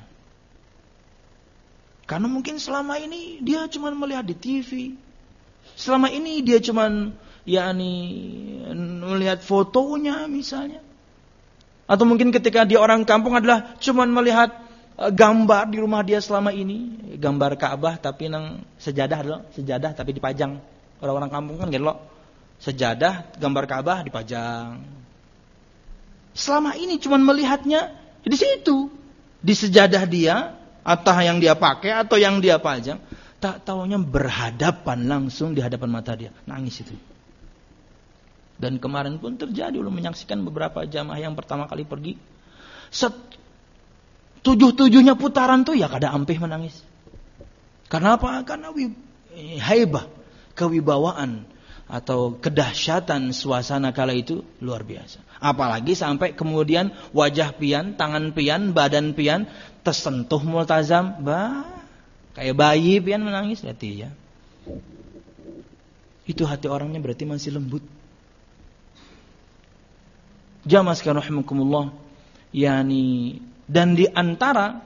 Karena mungkin selama ini dia cuma melihat di TV, selama ini dia cuma melihat fotonya misalnya. Atau mungkin ketika dia orang kampung adalah cuman melihat gambar di rumah dia selama ini, gambar Ka'bah tapi nang sejadah tapi dipajang. Orang-orang kampung kan gitu loh. Sejadah, gambar Ka'bah dipajang. Selama ini cuman melihatnya di situ, di sejadah dia, atau yang dia pakai atau yang dia pajang. Tak taunya berhadapan langsung di hadapan mata dia, nangis itu. Dan kemarin pun terjadi, belum menyaksikan beberapa jamaah yang pertama kali pergi. 7-7-nya putaran tuh ya kada ampih menangis. Karena apa? Karena haibah, kewibawaan atau kedahsyatan suasana kala itu luar biasa. Apalagi sampai kemudian wajah pian, tangan pian, badan pian tersentuh multazam, kayak bayi pian menangis berarti ya. Itu hati orangnya berarti masih lembut. Jamaah sekalian rahimakumullah, yani dan di antara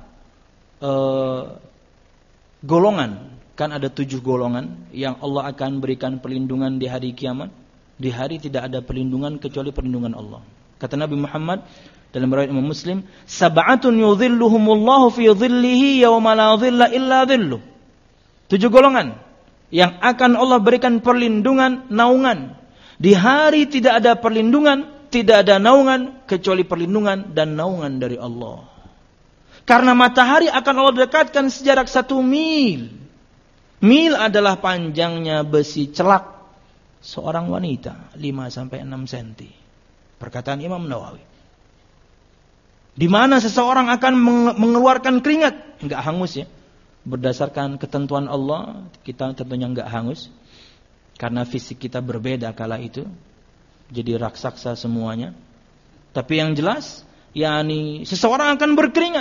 golongan, kan ada 7 golongan yang Allah akan berikan perlindungan di hari kiamat. Di hari tidak ada perlindungan kecuali perlindungan Allah. Kata Nabi Muhammad dalam riwayat Imam Muslim, sab'atun yudhilluhumullahu fi dhillihi yawma la dhilla illa dhilluh. 7 golongan yang akan Allah berikan perlindungan, naungan. Di hari tidak ada perlindungan, tidak ada naungan kecuali perlindungan dan naungan dari Allah. Karena matahari akan Allah dekatkan sejarak 1 mil. Mil adalah panjangnya besi celak seorang wanita 5-6 cm. Perkataan Imam Nawawi. Di mana seseorang akan mengeluarkan keringat, enggak hangus ya. Berdasarkan ketentuan Allah, kita tentunya enggak hangus. Karena fisik kita berbeda kala itu. Jadi raksasa semuanya. Tapi yang jelas, yakni seseorang akan berkeringat.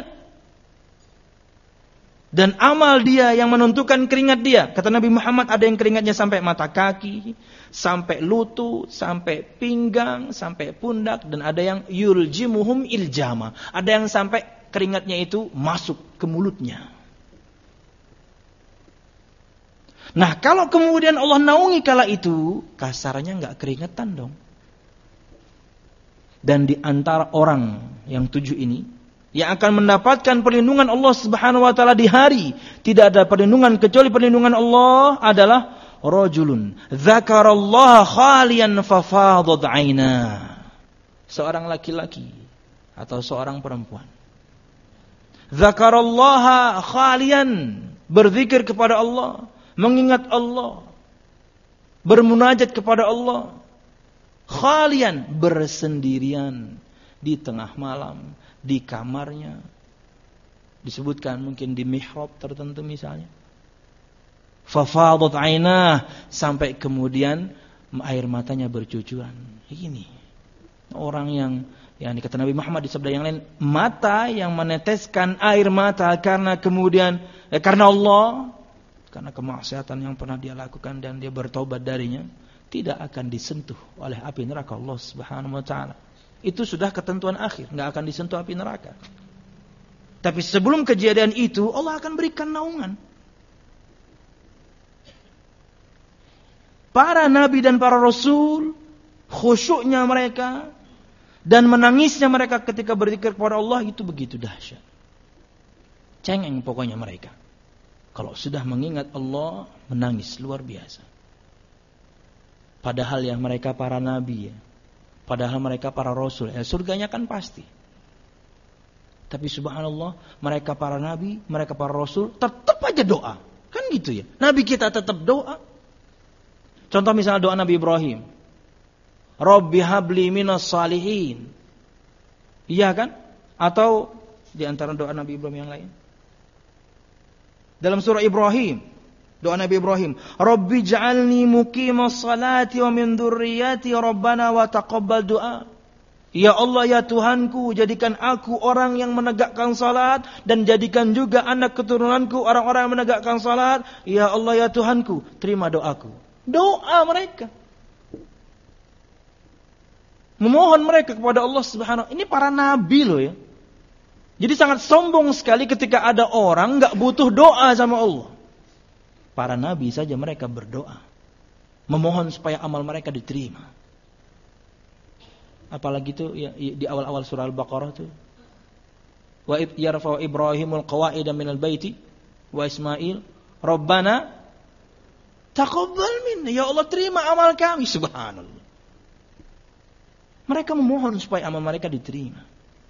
Dan amal dia yang menentukan keringat dia. Kata Nabi Muhammad, ada yang keringatnya sampai mata kaki, sampai lutut, sampai pinggang, sampai pundak. Dan ada yang yuljimuhum iljama. Ada yang sampai keringatnya itu masuk ke mulutnya. Nah, kalau kemudian Allah naungi kala itu, kasarnya enggak keringetan dong. Dan di antara orang yang 7 ini yang akan mendapatkan perlindungan Allah Subhanahu wa taala di hari tidak ada perlindungan kecuali perlindungan Allah adalah rajulun dzakarallaha khalian fafadat 'aina. Seorang laki-laki atau seorang perempuan. Dzakarallaha khalian, berzikir kepada Allah, mengingat Allah, bermunajat kepada Allah. Khalian, bersendirian di tengah malam, di kamarnya. Disebutkan mungkin di mihrab tertentu misalnya. Fafadat 'ainah, sampai kemudian air matanya bercucuran. Ini orang yang kata Nabi Muhammad di sabda yang lain, mata yang meneteskan air mata karena kemudian karena Allah, karena kemaksiatan yang pernah dia lakukan dan dia bertobat darinya, tidak akan disentuh oleh api neraka Allah Subhanahu wa taala. Itu sudah ketentuan akhir, enggak akan disentuh api neraka. Tapi sebelum kejadian itu Allah akan berikan naungan. Para nabi dan para rasul, khusyuknya mereka dan menangisnya mereka ketika berzikir kepada Allah itu begitu dahsyat. Cengeng pokoknya mereka. Kalau sudah mengingat Allah, menangis luar biasa. Padahal yang mereka para nabi ya. Padahal mereka para rasul. Surganya kan pasti. Tapi subhanallah, mereka para nabi, mereka para rasul tetap aja doa. Kan gitu ya. Nabi kita tetap doa. Contoh misalnya doa Nabi Ibrahim. Rabbi habli minas salihin. Iya kan? Atau di antara doa Nabi Ibrahim yang lain. Dalam surah Ibrahim, doa Nabi Ibrahim, Rabbi ja'alni muqimas salati wa min dzurriyyati rabbana wa taqabbal du'a. Ya Allah ya Tuhanku, jadikan aku orang yang menegakkan salat dan jadikan juga anak keturunanku orang-orang yang menegakkan salat. Ya Allah ya Tuhanku, terima doaku. Doa mereka. Memohon mereka kepada Allah Subhanahu. Ini para nabi loh ya. Jadi sangat sombong sekali ketika ada orang enggak butuh doa sama Allah. Para nabi saja mereka berdoa. Memohon supaya amal mereka diterima. Apalagi itu ya, di awal-awal surah Al-Baqarah tuh. Wa id yarfa'u Ibrahimul qawa'ida minal baiti wa Ismail Rabbana taqabbal minna, ya Allah terima amal kami. Subhanallah. Mereka memohon supaya amal mereka diterima.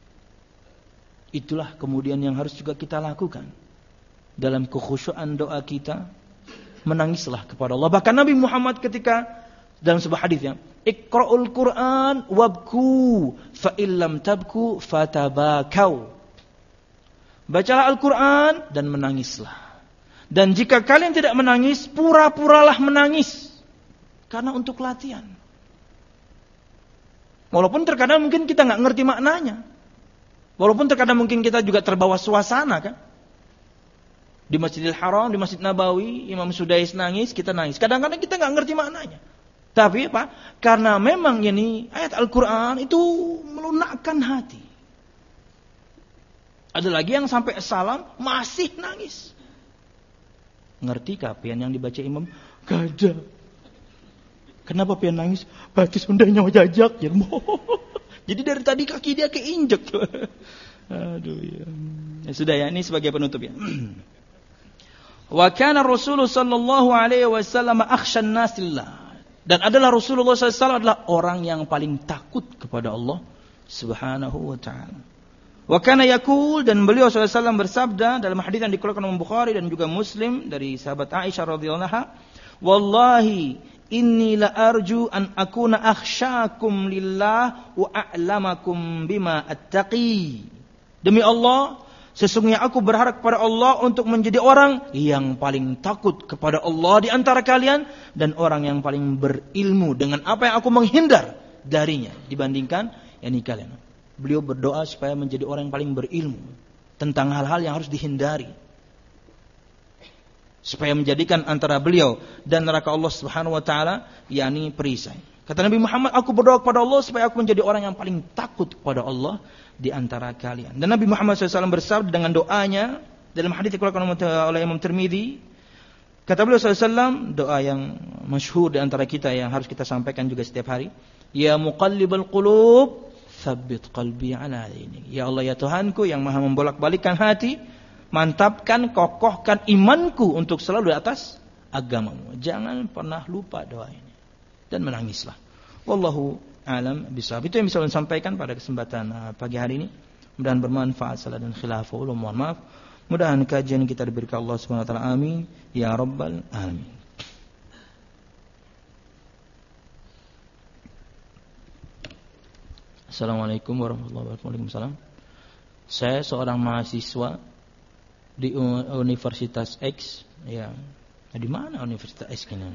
Itulah kemudian yang harus juga kita lakukan. Dalam kekhusyuan doa kita, menangislah kepada Allah. Bahkan Nabi Muhammad ketika dalam sebuah hadis yang Iqra'ul Qur'an wabku fa illam tabku fatabakau. Bacalah Al-Quran dan menangislah. Dan jika kalian tidak menangis, pura-puralah menangis. Karena untuk latihan. Walaupun terkadang mungkin kita nggak ngerti maknanya. Walaupun terkadang mungkin kita juga terbawa suasana kan. Di Masjidil Haram, di Masjid Nabawi, Imam Sudais nangis, kita nangis. Kadang-kadang kita nggak ngerti maknanya. Tapi apa? Karena memang ini ayat Al-Quran itu melunakkan hati. Ada lagi yang sampai salam masih nangis. Ngerti pian yang dibaca imam? Gada. Kenapa pian nangis? Berarti sundanya jajak. Ya. Jadi dari tadi kaki dia keinjek. Aduh ya. Ya sudah ya, ini sebagai penutup ya. Wa kana Rasulullah sallallahu alaihi wasallam akhshan nas lillah. Dan adalah Rasulullah sallallahu alaihi wasallam adalah orang yang paling takut kepada Allah Subhanahu wa taala. Wa kana yaqul, dan beliau SAW bersabda dalam hadis yang dikeluarkan oleh Bukhari dan juga Muslim dari sahabat Aisyah radhiyallahu anha, wallahi inni la arju an akuna akhsyakum lillah wa a'lamakum bima attaqi. Demi Allah, sesungguhnya aku berharap kepada Allah untuk menjadi orang yang paling takut kepada Allah di antara kalian dan orang yang paling berilmu dengan apa yang aku menghindar darinya dibandingkan yakni kalian. Beliau berdoa supaya menjadi orang yang paling berilmu tentang hal-hal yang harus dihindari. Supaya menjadikan antara beliau dan neraka Allah Subhanahu wa taala yakni perisai. Kata Nabi Muhammad, aku berdoa kepada Allah supaya aku menjadi orang yang paling takut kepada Allah di antara kalian. Dan Nabi Muhammad SAW bersabda dengan doanya dalam hadis yang dikeluarkan oleh Imam Tirmidzi. Kata beliau SAW, doa yang masyhur di antara kita yang harus kita sampaikan juga setiap hari. Ya muqallibal qulub, tsabbit qalbi ala dinik. Ya Allah ya Tuhanku yang maha membolak-balikkan hati, mantapkan, kokohkan imanku untuk selalu di atas agamamu. Jangan pernah lupa doa ini. Dan menangislah. Wallahu a'lam bishawab. Itu yang bisa saya sampaikan pada kesempatan pagi hari ini. Mudah-mudahan bermanfaat, salah dan khilaf. Mohon maaf. Mudah-mudahan kajian kita diberikan Allah Subhanahu wa taala. Amin ya rabbal alamin. Assalamualaikum warahmatullahi wabarakatuh. Waalaikumsalam. Saya seorang mahasiswa di Universitas X. Ya. Di mana Universitas X ini?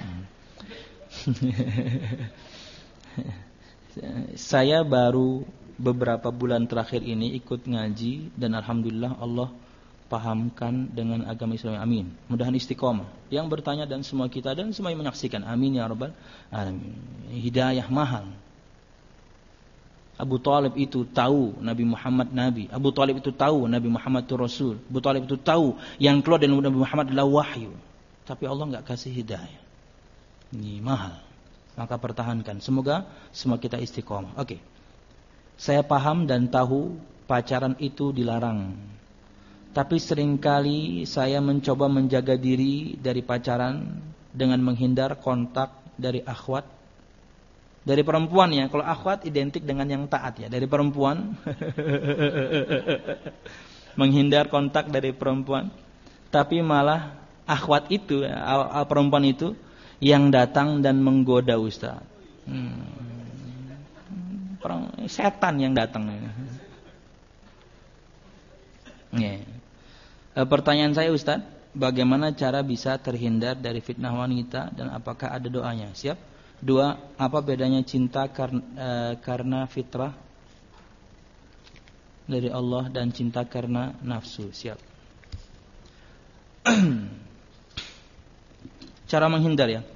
Saya baru beberapa bulan terakhir ini ikut ngaji dan alhamdulillah Allah pahamkan dengan agama Islam. Amin. Mudah-mudahan istiqomah. Yang bertanya dan semua kita dan semua yang menyaksikan. Amin ya rabbal alamin. Hidayah mahal. Abu Talib itu tahu Nabi Muhammad Nabi. Abu Talib itu tahu Nabi Muhammad itu Rasul. Abu Talib itu tahu yang keluar dari Nabi Muhammad adalah wahyu. Tapi Allah enggak kasih hidayah. Ini mahal. Maka pertahankan. Semoga semua kita istiqomah. Oke. Saya paham dan tahu pacaran itu dilarang. Tapi seringkali saya mencoba menjaga diri dari pacaran dengan menghindar kontak dari akhwat. Dari perempuan ya. Kalau akhwat identik dengan yang taat ya. Dari perempuan. Menghindar kontak dari perempuan. Tapi malah akhwat itu, perempuan itu yang datang dan menggoda Ustaz. Setan yang datang. Ya. Pertanyaan saya Ustaz, bagaimana cara bisa terhindar dari fitnah wanita dan apakah ada doanya? Siap? 2. Apa bedanya cinta karena fitrah dari Allah dan cinta karena nafsu? Siap. Cara menghindar ya.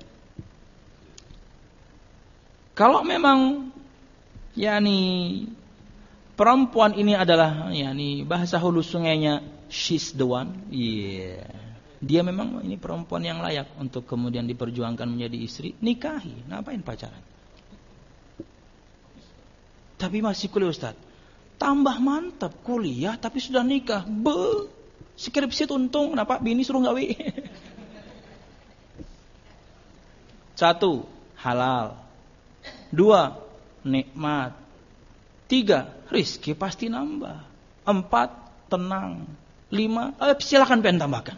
Kalau memang yakni perempuan ini adalah yakni bahasa hulu sungainya she's the one. Iya. Yeah. Dia memang ini perempuan yang layak untuk kemudian diperjuangkan menjadi istri, nikahi. Ngapain pacaran? Tapi masih kuliah Ustaz. Tambah mantap kuliah tapi sudah nikah. Skripsi untung kenapa bini suruh gawe. 1. Halal. 2. Nikmat. 3. Rizki pasti nambah. 4. Tenang. 5. Silakan pengen tambahkan.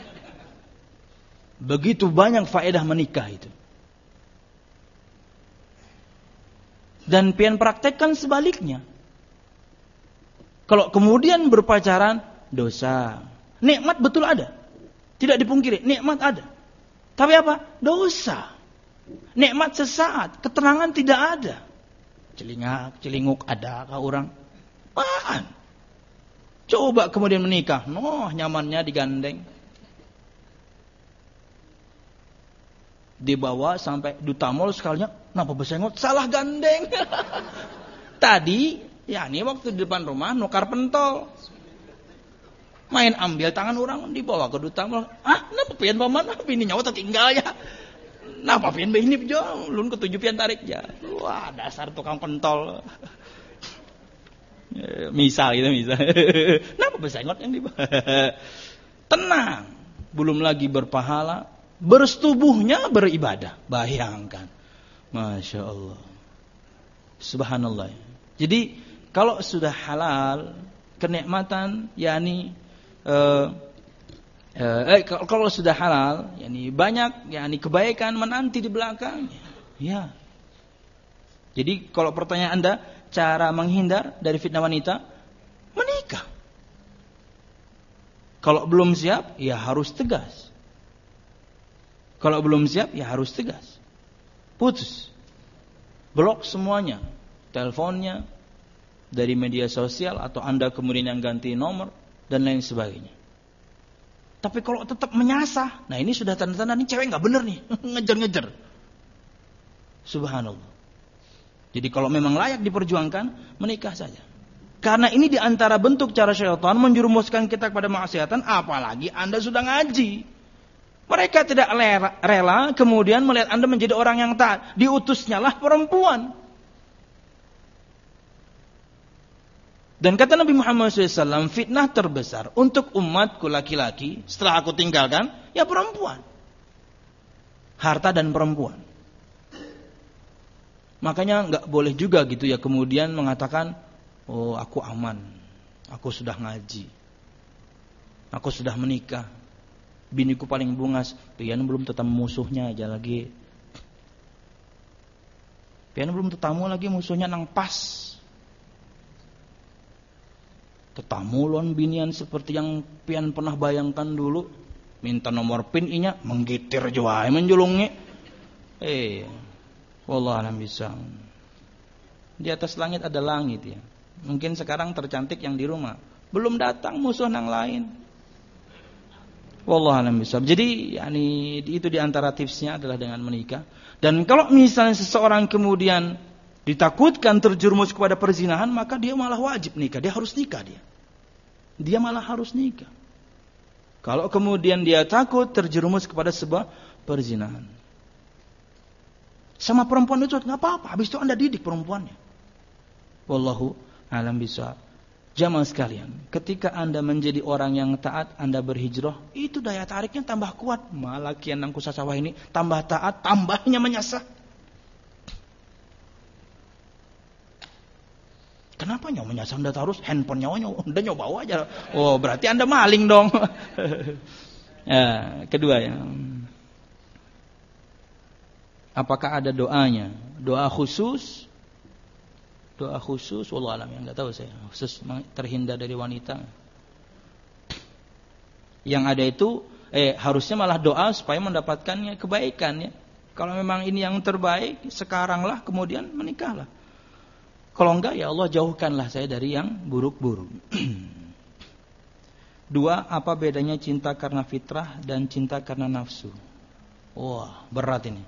Begitu banyak faedah menikah itu. Dan pian praktekkan sebaliknya. Kalau kemudian berpacaran, dosa. Nikmat betul ada. Tidak dipungkiri, nikmat ada. Tapi apa? Dosa. Nikmat sesaat, ketenangan tidak ada. Celingak, celinguk ada kah orang? Apaan? Coba kemudian menikah. Nyamannya digandeng. Dibawa sampai Duta Mall sekalinya, kenapa besengot? Salah gandeng. Tadi, ini waktu di depan rumah nukar pentol. Main ambil tangan orang, dibawa ke Duta Mall. Kenapa pian paman? Ini nyawa tertinggal ya. Kenapa pian ini jauh? Lun ketujuh pian tarik ya. Wah, dasar tukang pentol. Misal. Kenapa besengot yang dibawa? Tenang. Belum lagi berpahala. Bersetubuhnya beribadah. Bayangkan. Masya Allah. Subhanallah. Jadi kalau sudah halal, kenikmatan, kalau sudah halal, banyak, kebaikan menanti di belakangnya. Ya. Jadi kalau pertanyaan Anda, cara menghindar dari fitnah wanita, menikah. Kalau belum siap, ya harus tegas. Kalau belum siap, ya harus tegas. Putus. Blok semuanya. Teleponnya, dari media sosial, atau Anda kemudian yang ganti nomor, dan lain sebagainya. Tapi kalau tetap menyasar, ini sudah tanda-tanda, ini cewek gak bener nih. Ngejar-ngejar. Subhanallah. Jadi kalau memang layak diperjuangkan, menikah saja. Karena ini diantara bentuk cara syaitan menjerumuskan kita kepada maksiatan, apalagi Anda sudah ngaji. Mereka tidak rela kemudian melihat Anda menjadi orang yang taat. Diutusnya lah perempuan. Dan kata Nabi Muhammad SAW, fitnah terbesar untuk umatku laki-laki, setelah aku tinggalkan, ya perempuan. Harta dan perempuan. Makanya gak boleh juga gitu ya kemudian mengatakan, oh aku aman, aku sudah ngaji, aku sudah menikah. Biniku paling bungas, pian belum tetap musuhnya aja lagi. Pian belum tetamu lagi musuhnya nang pas. Tetamu lon binian seperti yang pian pernah bayangkan dulu. Minta nomor PIN inya, menggitir jua menjulungnya. Wallah alam bisa. Di atas langit ada langit ya. Mungkin sekarang tercantik yang di rumah. Belum datang musuh nang lain. Wallah alam bisawab. Jadi itu diantara tipsnya adalah dengan menikah. Dan kalau misalnya seseorang kemudian ditakutkan terjerumus kepada perzinahan, maka dia malah wajib nikah. Dia harus nikah dia. Dia malah harus nikah. Kalau kemudian dia takut terjerumus kepada sebuah perzinahan. Sama perempuan itu nggak apa-apa. Habis itu Anda didik perempuannya. Wallahu alam bisawab. Jamaah sekalian, ketika Anda menjadi orang yang taat, Anda berhijrah, itu daya tariknya tambah kuat. Malah kian nang kusasawah ini tambah taat, tambahnya menyasar. Kenapa nyawa menyasar Anda terus? Handphone nyawa Anda nyoba aja. Oh, berarti Anda maling dong. Ya, kedua ya. Apakah ada doanya? Doa khusus, wallah alam yang enggak tahu saya. Khusus terhindar dari wanita. Yang ada itu harusnya malah doa supaya mendapatkannya kebaikan ya. Kalau memang ini yang terbaik, sekaranglah kemudian menikahlah. Kalau enggak ya Allah jauhkanlah saya dari yang buruk-buruk. 2, apa bedanya cinta karena fitrah dan cinta karena nafsu? Wah, berat ini.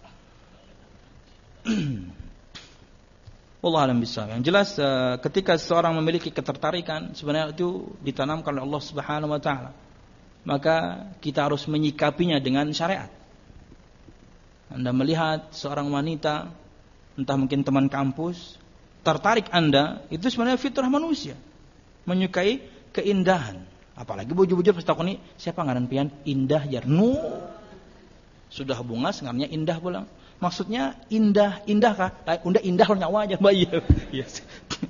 Allah alam bisawab. Yang jelas ketika seorang memiliki ketertarikan sebenarnya itu ditanamkan oleh Allah Subhanahu wa taala. Maka kita harus menyikapinya dengan syariat. Anda melihat seorang wanita, entah mungkin teman kampus tertarik Anda, itu sebenarnya fitrah manusia. Menyukai keindahan. Apalagi bujur-bujur pas takon ini, siapa ngaran pian? Indah jar. Nu. Sudah bungas ngaranya indah pulang. Maksudnya indah kah? Indah lo nyawa aja bayi. Yes.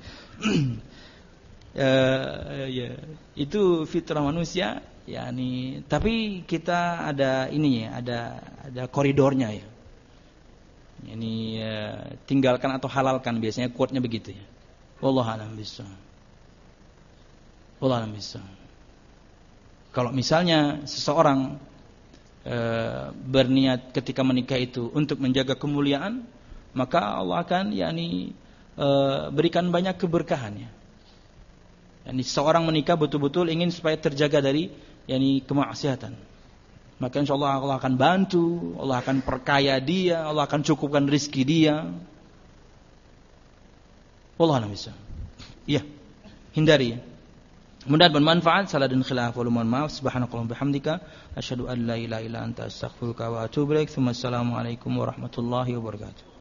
Ya, itu fitrah manusia, yakni tapi kita ada ininya, ada koridornya ya. Ini tinggalkan atau halalkan, biasanya quote-nya begitu ya. Wallahu a'lam bishawab. Wallahu a'lam bishawab. Kalau misalnya seseorang berniat ketika menikah itu untuk menjaga kemuliaan, maka Allah akan berikan banyak keberkahan ya. Seorang menikah betul-betul ingin supaya terjaga dari kemaksiatan. Maka insyaallah Allah akan bantu, Allah akan perkaya dia, Allah akan cukupkan rezeki dia. Wallahu a'lam bishawab. Iya, hindari ya. Mudah-mudahan bermanfaat. Salah dan khilaf, mohon maaf. Subhanakallahumma bihamdika asyhadu an la ilaha illa anta astaghfiruka wa atubu ilaik. Assalamualaikum warahmatullahi wabarakatuh.